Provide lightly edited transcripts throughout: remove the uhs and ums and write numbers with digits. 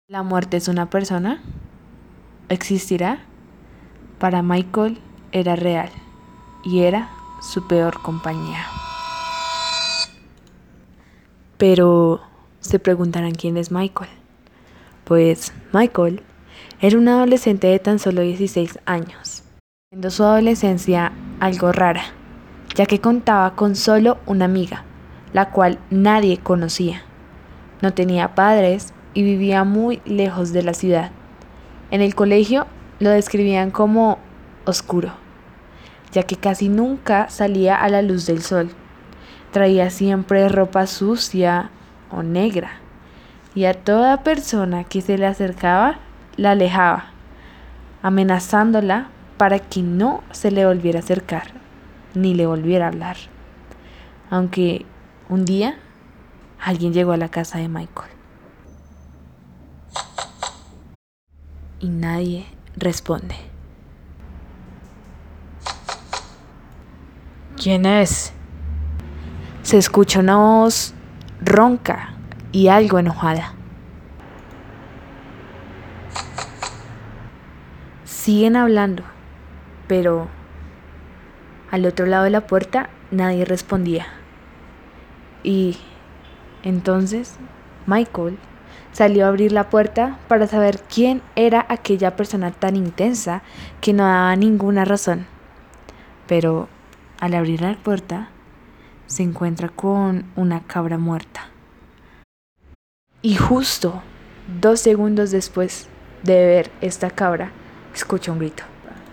¿La muerte es una persona? ¿Existirá? Para Michael era real y era su peor compañía. Pero se preguntarán quién es Michael. Pues Michael era un adolescente de tan solo 16 años, siendo su adolescencia algo rara, ya que contaba con solo una amiga, la cual nadie conocía. No tenía padres y vivía muy lejos de la ciudad. En el colegio lo describían como oscuro, ya que casi nunca salía a la luz del sol. Traía siempre ropa sucia o negra, y a toda persona que se le acercaba la alejaba, amenazándola para que no se le volviera a acercar ni le volviera a hablar. Aunque un día alguien llegó a la casa de Michael y nadie responde. ¿Quién es? Se escucha una voz ronca y algo enojada. Siguen hablando, pero al otro lado de la puerta nadie respondía. Y entonces Michael salió a abrir la puerta para saber quién era aquella persona tan intensa que no daba ninguna razón. Pero al abrir la puerta se encuentra con una cabra muerta. Y justo 2 segundos después de ver esta cabra, escucha un grito.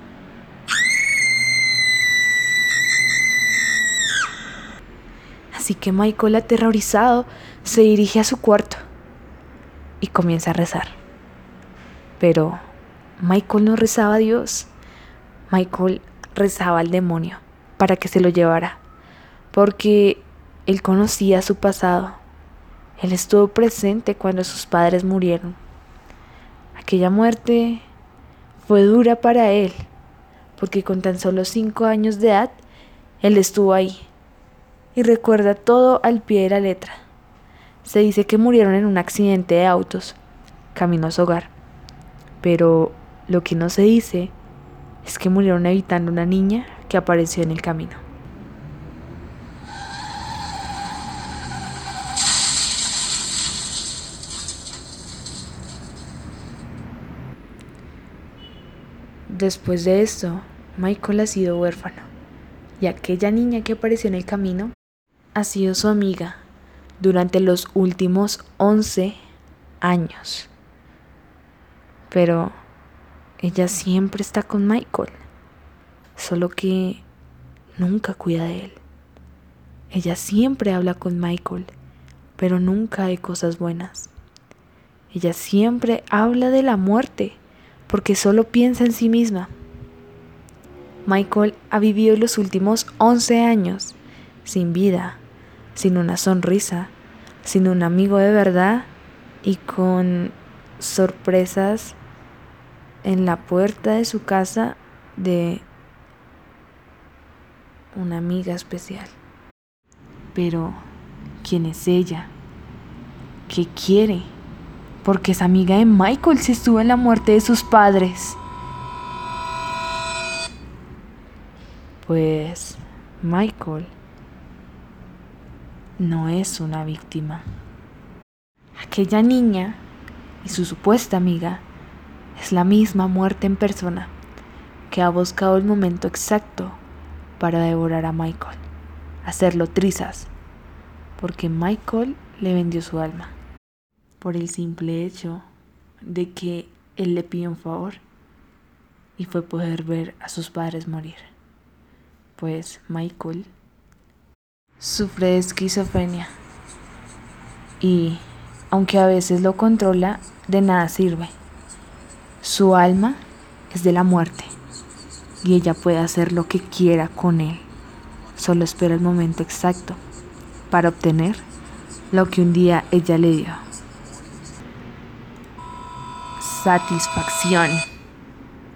Así que Michael, aterrorizado, se dirige a su cuarto y comienza a rezar. Pero Michael no rezaba a Dios. Michael rezaba al demonio para que se lo llevara, porque él conocía su pasado. Él estuvo presente cuando sus padres murieron. Aquella muerte fue dura para él, porque con tan solo 5 años de edad, él estuvo ahí y recuerda todo al pie de la letra. Se dice que murieron en un accidente de autos, camino a su hogar. Pero lo que no se dice es que murieron evitando una niña que apareció en el camino. Después de esto, Michael ha sido huérfano, y aquella niña que apareció en el camino ha sido su amiga durante los últimos 11 años. Pero ella siempre está con Michael, solo que nunca cuida de él. Ella siempre habla con Michael, pero nunca de cosas buenas. Ella siempre habla de la muerte, porque solo piensa en sí misma. Michael ha vivido los últimos 11 años sin vida, sin una sonrisa, sin un amigo de verdad y con sorpresas en la puerta de su casa de una amiga especial. Pero, ¿quién es ella? ¿Qué quiere? Porque es amiga de Michael si estuvo en la muerte de sus padres. Pues Michael no es una víctima. Aquella niña y su supuesta amiga es la misma muerte en persona que ha buscado el momento exacto para devorar a Michael, hacerlo trizas, porque Michael le vendió su alma por el simple hecho de que él le pidió un favor y fue poder ver a sus padres morir. Pues Michael sufre de esquizofrenia y, aunque a veces lo controla, de nada sirve. Su alma es de la muerte y ella puede hacer lo que quiera con él. Solo espera el momento exacto para obtener lo que un día ella le dio: satisfacción.